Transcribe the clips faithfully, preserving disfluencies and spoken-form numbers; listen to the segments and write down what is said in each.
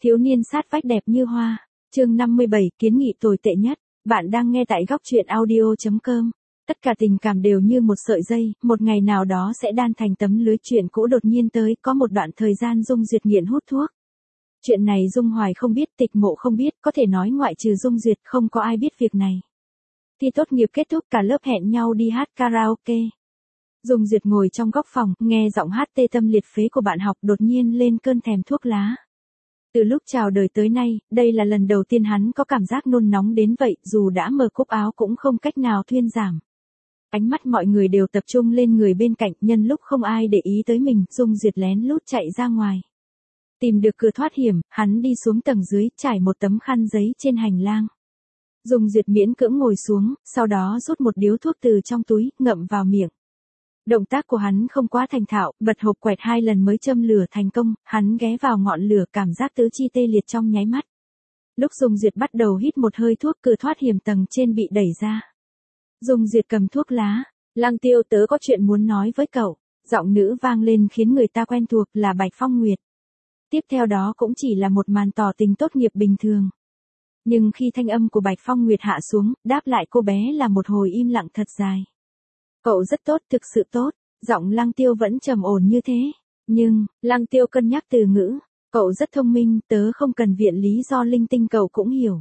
Thiếu niên sát vách đẹp như hoa. Chương năm mươi bảy, kiến nghị tồi tệ nhất. Bạn đang nghe tại góc truyện audio chấm com. Tất cả tình cảm đều như một sợi dây, một ngày nào đó sẽ đan thành tấm lưới. Chuyện cũ đột nhiên tới, có một đoạn thời gian Dung Duyệt nghiện hút thuốc. Chuyện này Dung Hoài không biết, Tịch Mộ không biết, có thể nói ngoại trừ Dung Duyệt không có ai biết việc này. Thi tốt nghiệp kết thúc, cả lớp hẹn nhau đi hát karaoke. Dung Duyệt ngồi trong góc phòng, nghe giọng hát tê tâm liệt phế của bạn học, đột nhiên lên cơn thèm thuốc lá. Từ lúc chào đời tới nay, đây là lần đầu tiên hắn có cảm giác nôn nóng đến vậy, dù đã mở cúc áo cũng không cách nào thuyên giảm. Ánh mắt mọi người đều tập trung lên người bên cạnh, nhân lúc không ai để ý tới mình, Dung Duyệt lén lút chạy ra ngoài. Tìm được cửa thoát hiểm, hắn đi xuống tầng dưới, trải một tấm khăn giấy trên hành lang. Dung Duyệt miễn cưỡng ngồi xuống, sau đó rút một điếu thuốc từ trong túi, ngậm vào miệng. Động tác của hắn không quá thành thạo, bật hộp quẹt hai lần mới châm lửa thành công, hắn ghé vào ngọn lửa, cảm giác tứ chi tê liệt trong nháy mắt. Lúc Dung Duyệt bắt đầu hít một hơi thuốc, cửa thoát hiểm tầng trên bị đẩy ra. Dung Duyệt cầm thuốc lá, Lăng Tiêu, tớ có chuyện muốn nói với cậu. Giọng nữ vang lên khiến người ta quen thuộc, là Bạch Phong Nguyệt. Tiếp theo đó cũng chỉ là một màn tỏ tình tốt nghiệp bình thường. Nhưng khi thanh âm của Bạch Phong Nguyệt hạ xuống, đáp lại cô bé là một hồi im lặng thật dài. Cậu rất tốt, thực sự tốt. Giọng Lăng Tiêu vẫn trầm ổn như thế. Nhưng, Lăng Tiêu cân nhắc từ ngữ. Cậu rất thông minh, tớ không cần viện lý do linh tinh, cậu cũng hiểu.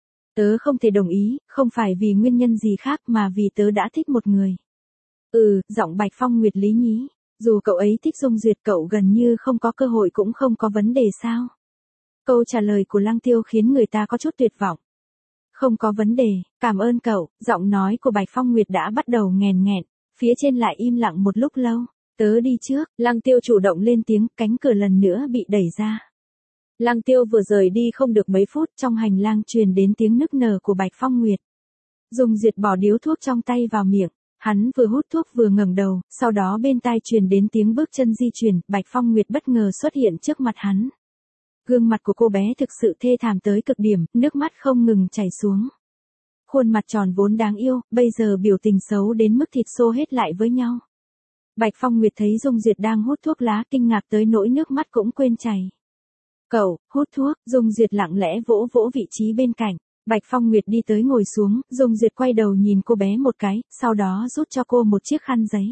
Tớ không thể đồng ý, không phải vì nguyên nhân gì khác mà vì tớ đã thích một người. Ừ, giọng Bạch Phong Nguyệt lý nhí. Dù cậu ấy thích Dung Duyệt, cậu gần như không có cơ hội cũng không có vấn đề sao? Câu trả lời của Lăng Tiêu khiến người ta có chút tuyệt vọng. Không có vấn đề, cảm ơn cậu. Giọng nói của Bạch Phong Nguyệt đã bắt đầu nghèn nghẹn, phía trên lại im lặng một lúc lâu. Tớ đi trước, Lăng Tiêu chủ động lên tiếng, cánh cửa lần nữa bị đẩy ra. Lăng Tiêu vừa rời đi không được mấy phút, trong hành lang truyền đến tiếng nức nở của Bạch Phong Nguyệt. Dung Duyệt bỏ điếu thuốc trong tay vào miệng, hắn vừa hút thuốc vừa ngẩng đầu, sau đó bên tai truyền đến tiếng bước chân di chuyển, Bạch Phong Nguyệt bất ngờ xuất hiện trước mặt hắn. Gương mặt của cô bé thực sự thê thảm tới cực điểm, nước mắt không ngừng chảy xuống. Khuôn mặt tròn vốn đáng yêu, bây giờ biểu tình xấu đến mức thịt xô hết lại với nhau. Bạch Phong Nguyệt thấy Dung Duyệt đang hút thuốc lá, kinh ngạc tới nỗi nước mắt cũng quên chảy. Cậu, hút thuốc. Dung Duyệt lặng lẽ vỗ vỗ vị trí bên cạnh. Bạch Phong Nguyệt đi tới ngồi xuống, Dung Duyệt quay đầu nhìn cô bé một cái, sau đó rút cho cô một chiếc khăn giấy.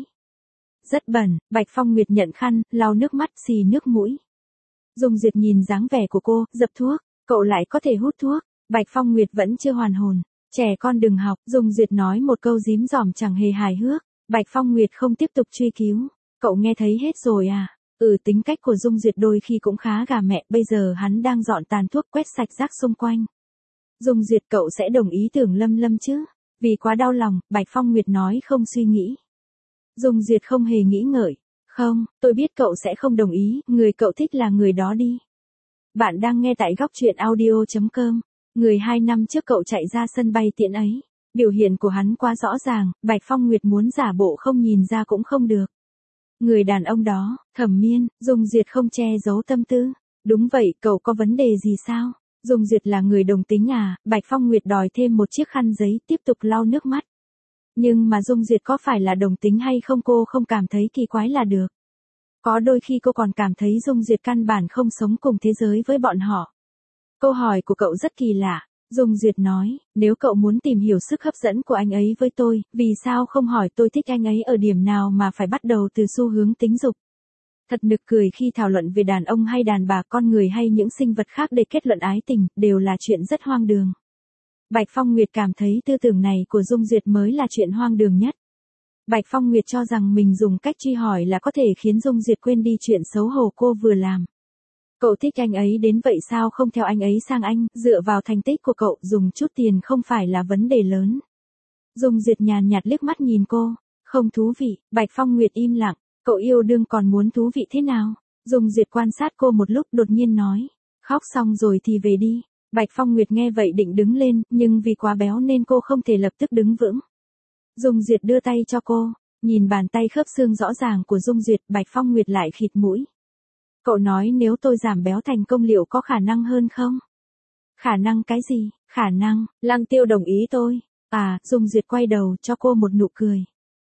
Rất bẩn. Bạch Phong Nguyệt nhận khăn, lau nước mắt, xì nước mũi. Dung Duyệt nhìn dáng vẻ của cô, dập thuốc. Cậu lại có thể hút thuốc. Bạch Phong Nguyệt vẫn chưa hoàn hồn. Trẻ con đừng học. Dung Duyệt nói một câu dím dỏm chẳng hề hài hước. Bạch Phong Nguyệt không tiếp tục truy cứu. Cậu nghe thấy hết rồi à? Ừ, tính cách của Dung Duyệt đôi khi cũng khá gà mẹ, bây giờ hắn đang dọn tàn thuốc, quét sạch rác xung quanh. Dung Duyệt, cậu sẽ đồng ý Tưởng Lâm Lâm chứ? Vì quá đau lòng, Bạch Phong Nguyệt nói không suy nghĩ. Dung Duyệt không hề nghĩ ngợi. Không, tôi biết cậu sẽ không đồng ý, người cậu thích là người đó đi. Bạn đang nghe tại góc truyện audio chấm com. Người hai năm trước cậu chạy ra sân bay tiễn ấy. Biểu hiện của hắn quá rõ ràng, Bạch Phong Nguyệt muốn giả bộ không nhìn ra cũng không được. Người đàn ông đó, Thẩm Miên. Dung Duyệt không che giấu tâm tư. Đúng vậy, cậu có vấn đề gì sao? Dung Duyệt là người đồng tính à? Bạch Phong Nguyệt đòi thêm một chiếc khăn giấy, tiếp tục lau nước mắt. Nhưng mà Dung Duyệt có phải là đồng tính hay không cô không cảm thấy kỳ quái là được. Có đôi khi cô còn cảm thấy Dung Duyệt căn bản không sống cùng thế giới với bọn họ. Câu hỏi của cậu rất kỳ lạ. Dung Duyệt nói, nếu cậu muốn tìm hiểu sức hấp dẫn của anh ấy với tôi, vì sao không hỏi tôi thích anh ấy ở điểm nào mà phải bắt đầu từ xu hướng tính dục. Thật nực cười khi thảo luận về đàn ông hay đàn bà, con người hay những sinh vật khác để kết luận ái tình, đều là chuyện rất hoang đường. Bạch Phong Nguyệt cảm thấy tư tưởng này của Dung Duyệt mới là chuyện hoang đường nhất. Bạch Phong Nguyệt cho rằng mình dùng cách truy hỏi là có thể khiến Dung Duyệt quên đi chuyện xấu hổ cô vừa làm. Cậu thích anh ấy đến vậy sao không theo anh ấy sang Anh, dựa vào thành tích của cậu, dùng chút tiền không phải là vấn đề lớn. Dung Duyệt nhàn nhạt liếc mắt nhìn cô, không thú vị. Bạch Phong Nguyệt im lặng, cậu yêu đương còn muốn thú vị thế nào? Dung Duyệt quan sát cô một lúc đột nhiên nói, khóc xong rồi thì về đi. Bạch Phong Nguyệt nghe vậy định đứng lên, nhưng vì quá béo nên cô không thể lập tức đứng vững. Dung Duyệt đưa tay cho cô, nhìn bàn tay khớp xương rõ ràng của Dung Duyệt, Bạch Phong Nguyệt lại khịt mũi. Cậu nói nếu tôi giảm béo thành công liệu có khả năng hơn không? Khả năng cái gì? Khả năng, Lăng Tiêu đồng ý tôi. À, Dung Duyệt quay đầu cho cô một nụ cười.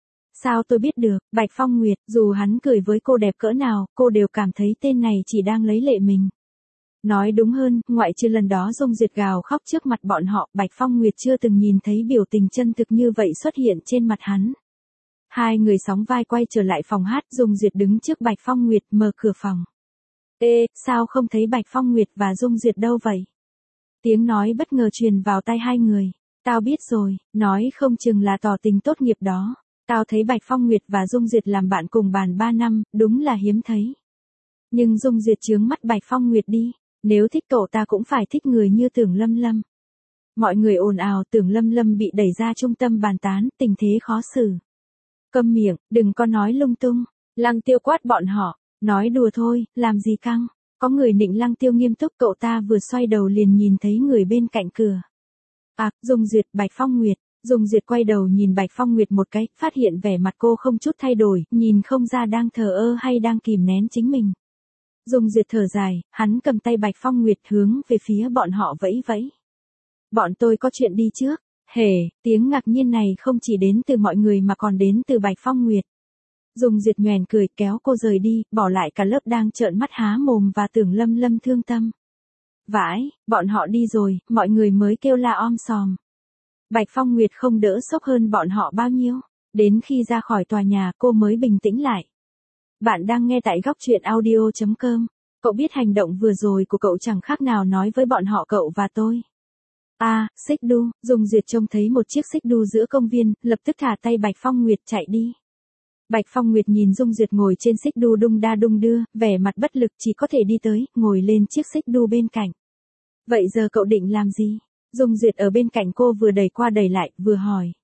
Sao tôi biết được? Bạch Phong Nguyệt, dù hắn cười với cô đẹp cỡ nào, cô đều cảm thấy tên này chỉ đang lấy lệ mình. Nói đúng hơn, ngoại trừ lần đó Dung Duyệt gào khóc trước mặt bọn họ, Bạch Phong Nguyệt chưa từng nhìn thấy biểu tình chân thực như vậy xuất hiện trên mặt hắn. Hai người sóng vai quay trở lại phòng hát, Dung Duyệt đứng trước Bạch Phong Nguyệt mở cửa phòng. Ê, sao không thấy Bạch Phong Nguyệt và Dung Duyệt đâu vậy? Tiếng nói bất ngờ truyền vào tai hai người. Tao biết rồi, nói không chừng là tỏ tình tốt nghiệp đó. Tao thấy Bạch Phong Nguyệt và Dung Duyệt làm bạn cùng bàn ba năm, đúng là hiếm thấy. Nhưng Dung Duyệt chướng mắt Bạch Phong Nguyệt đi. Nếu thích cậu ta cũng phải thích người như Tưởng Lâm Lâm. Mọi người ồn ào, Tưởng Lâm Lâm bị đẩy ra trung tâm bàn tán, tình thế khó xử. Câm miệng, đừng có nói lung tung. Lăng Tiêu quát bọn họ, nói đùa thôi, làm gì căng. Có người nịnh Lăng Tiêu nghiêm túc, cậu ta vừa xoay đầu liền nhìn thấy người bên cạnh cửa. À, Dung Duyệt, Bạch Phong Nguyệt. Dung Duyệt quay đầu nhìn Bạch Phong Nguyệt một cái, phát hiện vẻ mặt cô không chút thay đổi, nhìn không ra đang thờ ơ hay đang kìm nén chính mình. Dung Duyệt thở dài, hắn cầm tay Bạch Phong Nguyệt hướng về phía bọn họ vẫy vẫy. Bọn tôi có chuyện đi trước. Hề, tiếng ngạc nhiên này không chỉ đến từ mọi người mà còn đến từ Bạch Phong Nguyệt. Dung Duyệt nhoẻn cười kéo cô rời đi, bỏ lại cả lớp đang trợn mắt há mồm và Tưởng Lâm Lâm thương tâm. Vãi, bọn họ đi rồi, mọi người mới kêu la om sòm. Bạch Phong Nguyệt không đỡ sốc hơn bọn họ bao nhiêu. Đến khi ra khỏi tòa nhà cô mới bình tĩnh lại. Bạn đang nghe tại góc truyện audio chấm com. Cậu biết hành động vừa rồi của cậu chẳng khác nào nói với bọn họ cậu và tôi. À, xích đu, Dung Duyệt trông thấy một chiếc xích đu giữa công viên, lập tức thả tay Bạch Phong Nguyệt chạy đi. Bạch Phong Nguyệt nhìn Dung Duyệt ngồi trên xích đu đung đa đung đưa, vẻ mặt bất lực chỉ có thể đi tới, ngồi lên chiếc xích đu bên cạnh. Vậy giờ cậu định làm gì? Dung Duyệt ở bên cạnh cô vừa đẩy qua đẩy lại, vừa hỏi.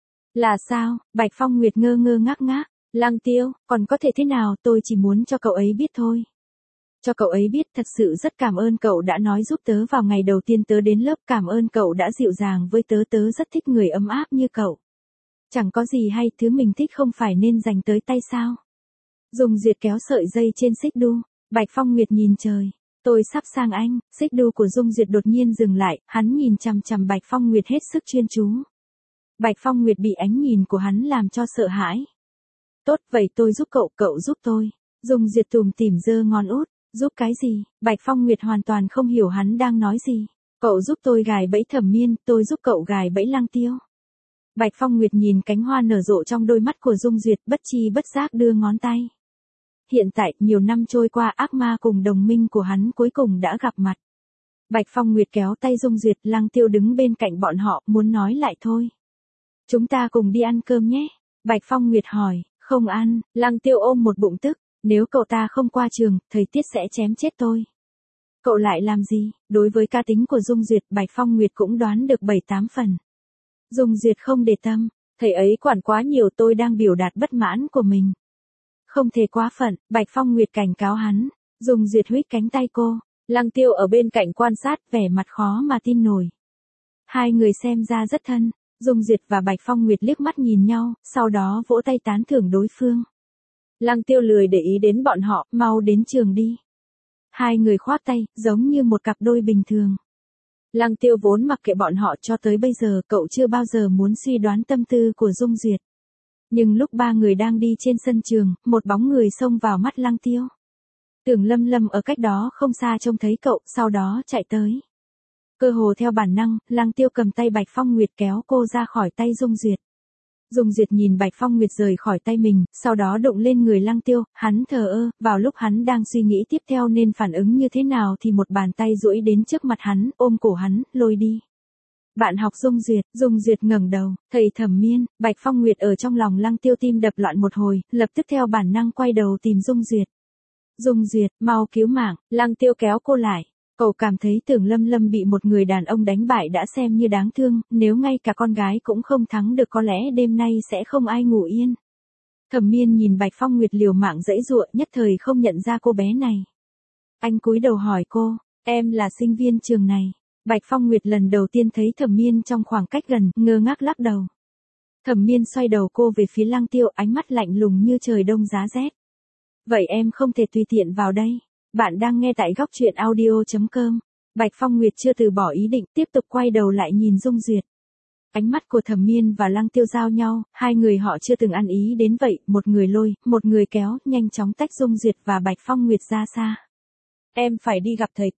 Là sao? Bạch Phong Nguyệt ngơ ngơ ngác ngác. Lăng Tiêu, còn có thể thế nào, tôi chỉ muốn cho cậu ấy biết thôi. Cho cậu ấy biết thật sự rất cảm ơn cậu đã nói giúp tớ vào ngày đầu tiên tớ đến lớp, cảm ơn cậu đã dịu dàng với tớ, tớ rất thích người ấm áp như cậu. Chẳng có gì hay, thứ mình thích không phải nên dành tới tay sao? Dung Duyệt kéo sợi dây trên xích đu, Bạch Phong Nguyệt nhìn trời. Tôi sắp sang anh, xích đu của Dung Duyệt đột nhiên dừng lại, hắn nhìn chằm chằm Bạch Phong Nguyệt hết sức chuyên chú. Bạch Phong Nguyệt bị ánh nhìn của hắn làm cho sợ hãi. Tốt, vậy tôi giúp cậu, cậu giúp tôi. Dung Duyệt tủm tỉm giơ ngón út, giúp cái gì? Bạch Phong Nguyệt hoàn toàn không hiểu hắn đang nói gì. Cậu giúp tôi gài bẫy Thẩm Miên, tôi giúp cậu gài bẫy Lăng Tiêu. Bạch Phong Nguyệt nhìn cánh hoa nở rộ trong đôi mắt của Dung Duyệt, bất chi bất giác đưa ngón tay. Hiện tại, nhiều năm trôi qua, ác ma cùng đồng minh của hắn cuối cùng đã gặp mặt. Bạch Phong Nguyệt kéo tay Dung Duyệt, Lăng Tiêu đứng bên cạnh bọn họ, muốn nói lại thôi. Chúng ta cùng đi ăn cơm nhé. Bạch Phong Nguyệt hỏi, không ăn, Lăng Tiêu ôm một bụng tức, nếu cậu ta không qua trường, thầy Tiết sẽ chém chết tôi. Cậu lại làm gì? Đối với cá tính của Dung Duyệt, Bạch Phong Nguyệt cũng đoán được bảy tám phần. Dung Duyệt không để tâm, thầy ấy quản quá nhiều, tôi đang biểu đạt bất mãn của mình. Không thể quá phận, Bạch Phong Nguyệt cảnh cáo hắn. Dung Duyệt huých cánh tay cô, Lăng Tiêu ở bên cạnh quan sát, vẻ mặt khó mà tin nổi. Hai người xem ra rất thân. Dung Duyệt và Bạch Phong Nguyệt liếc mắt nhìn nhau, sau đó vỗ tay tán thưởng đối phương. Lăng Tiêu lười để ý đến bọn họ, mau đến trường đi. Hai người khoác tay, giống như một cặp đôi bình thường. Lăng Tiêu vốn mặc kệ bọn họ cho tới bây giờ, cậu chưa bao giờ muốn suy đoán tâm tư của Dung Duyệt. Nhưng lúc ba người đang đi trên sân trường, một bóng người xông vào mắt Lăng Tiêu. Tưởng Lâm Lâm ở cách đó không xa trông thấy cậu, sau đó chạy tới. Cơ hồ theo bản năng, Lăng Tiêu cầm tay Bạch Phong Nguyệt kéo cô ra khỏi tay Dung Duyệt. Dung Duyệt nhìn Bạch Phong Nguyệt rời khỏi tay mình, sau đó đụng lên người Lăng Tiêu, hắn thờ ơ, vào lúc hắn đang suy nghĩ tiếp theo nên phản ứng như thế nào thì một bàn tay duỗi đến trước mặt hắn, ôm cổ hắn, lôi đi. Bạn học Dung Duyệt, Dung Duyệt ngẩng đầu, thầy Thẩm Miên. Bạch Phong Nguyệt ở trong lòng Lăng Tiêu tim đập loạn một hồi, lập tức theo bản năng quay đầu tìm Dung Duyệt. Dung Duyệt, mau cứu mạng, Lăng Tiêu kéo cô lại. Cậu cảm thấy Tưởng Lâm Lâm bị một người đàn ông đánh bại đã xem như đáng thương, nếu ngay cả con gái cũng không thắng được có lẽ đêm nay sẽ không ai ngủ yên. Thẩm Miên nhìn Bạch Phong Nguyệt liều mạng giãy giụa, nhất thời không nhận ra cô bé này. Anh cúi đầu hỏi cô, em là sinh viên trường này. Bạch Phong Nguyệt lần đầu tiên thấy Thẩm Miên trong khoảng cách gần, ngơ ngác lắc đầu. Thẩm Miên xoay đầu cô về phía Lăng Tiêu, ánh mắt lạnh lùng như trời đông giá rét. Vậy em không thể tùy tiện vào đây. Bạn đang nghe tại góc truyện audio chấm com. Bạch Phong Nguyệt chưa từ bỏ ý định, tiếp tục quay đầu lại nhìn Dung Duyệt. Ánh mắt của Thẩm Miên và Lăng Tiêu giao nhau, hai người họ chưa từng ăn ý đến vậy, một người lôi, một người kéo, nhanh chóng tách Dung Duyệt và Bạch Phong Nguyệt ra xa. Em phải đi gặp thầy Tiết.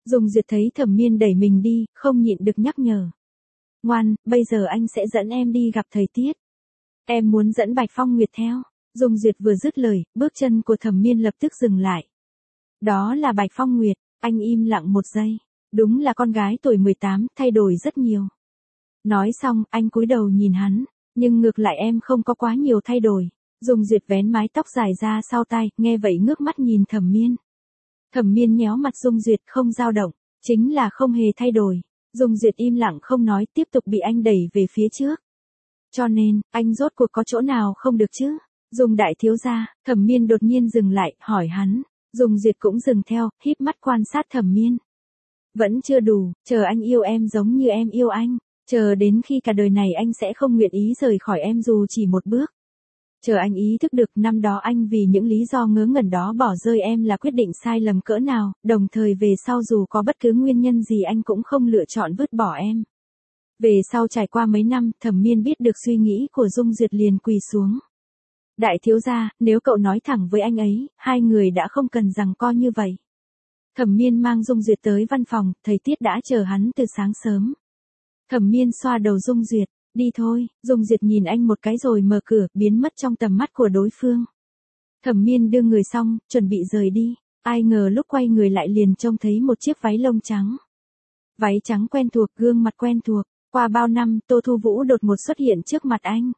Dung Duyệt thấy Thẩm Miên đẩy mình đi, không nhịn được nhắc nhở. Ngoan, bây giờ anh sẽ dẫn em đi gặp thầy Tiết. Em muốn dẫn Bạch Phong Nguyệt theo. Dung Duyệt vừa dứt lời, bước chân của Thẩm Miên lập tức dừng lại. Đó là Bạch Phong Nguyệt, anh im lặng một giây. Đúng là con gái tuổi mười tám, thay đổi rất nhiều. Nói xong, anh cúi đầu nhìn hắn, nhưng ngược lại em không có quá nhiều thay đổi. Dung Duyệt vén mái tóc dài ra sau tai, nghe vậy ngước mắt nhìn Thẩm Miên. Thẩm Miên nhéo mặt Dung Duyệt không dao động, chính là không hề thay đổi. Dung Duyệt im lặng không nói, tiếp tục bị anh đẩy về phía trước. Cho nên, anh rốt cuộc có chỗ nào không được chứ? Dung đại thiếu gia, Thẩm Miên đột nhiên dừng lại, hỏi hắn. Dung Duyệt cũng dừng theo, híp mắt quan sát Thẩm Miên. Vẫn chưa đủ, chờ anh yêu em giống như em yêu anh. Chờ đến khi cả đời này anh sẽ không nguyện ý rời khỏi em dù chỉ một bước. Chờ anh ý thức được năm đó anh vì những lý do ngớ ngẩn đó bỏ rơi em là quyết định sai lầm cỡ nào, đồng thời về sau dù có bất cứ nguyên nhân gì anh cũng không lựa chọn vứt bỏ em. Về sau trải qua mấy năm, Thẩm Miên biết được suy nghĩ của Dung Duyệt liền quỳ xuống. Đại thiếu gia, nếu cậu nói thẳng với anh ấy, hai người đã không cần giằng co như vậy. Thẩm Miên mang Dung Duyệt tới văn phòng, thầy Tiết đã chờ hắn từ sáng sớm. Thẩm Miên xoa đầu Dung Duyệt, đi thôi. Dung Duyệt nhìn anh một cái rồi mở cửa, biến mất trong tầm mắt của đối phương. Thẩm Miên đưa người xong, chuẩn bị rời đi. Ai ngờ lúc quay người lại liền trông thấy một chiếc váy lông trắng. Váy trắng quen thuộc, gương mặt quen thuộc. Qua bao năm, Tô Thu Vũ đột ngột xuất hiện trước mặt anh.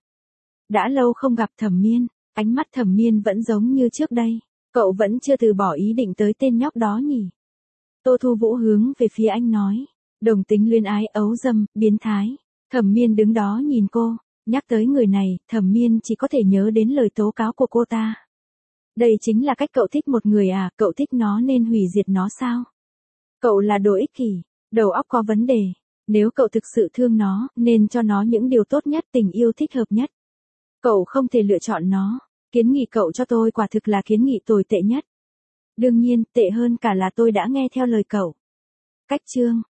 Đã lâu không gặp Thẩm Miên, ánh mắt Thẩm Miên vẫn giống như trước đây. Cậu vẫn chưa từ bỏ ý định tới tên nhóc đó nhỉ? Tô Thu Vũ hướng về phía anh nói. Đồng tính luyến ái, ấu dâm, biến thái. Thẩm Miên đứng đó nhìn cô. Nhắc tới người này, Thẩm Miên chỉ có thể nhớ đến lời tố cáo của cô ta. Đây chính là cách cậu thích một người à, cậu thích nó nên hủy diệt nó sao? Cậu là đồ ích kỷ, đầu óc có vấn đề. Nếu cậu thực sự thương nó, nên cho nó những điều tốt nhất, tình yêu thích hợp nhất. Cậu không thể lựa chọn nó. Kiến nghị cậu cho tôi quả thực là kiến nghị tồi tệ nhất. Đương nhiên, tệ hơn cả là tôi đã nghe theo lời cậu. Cách chương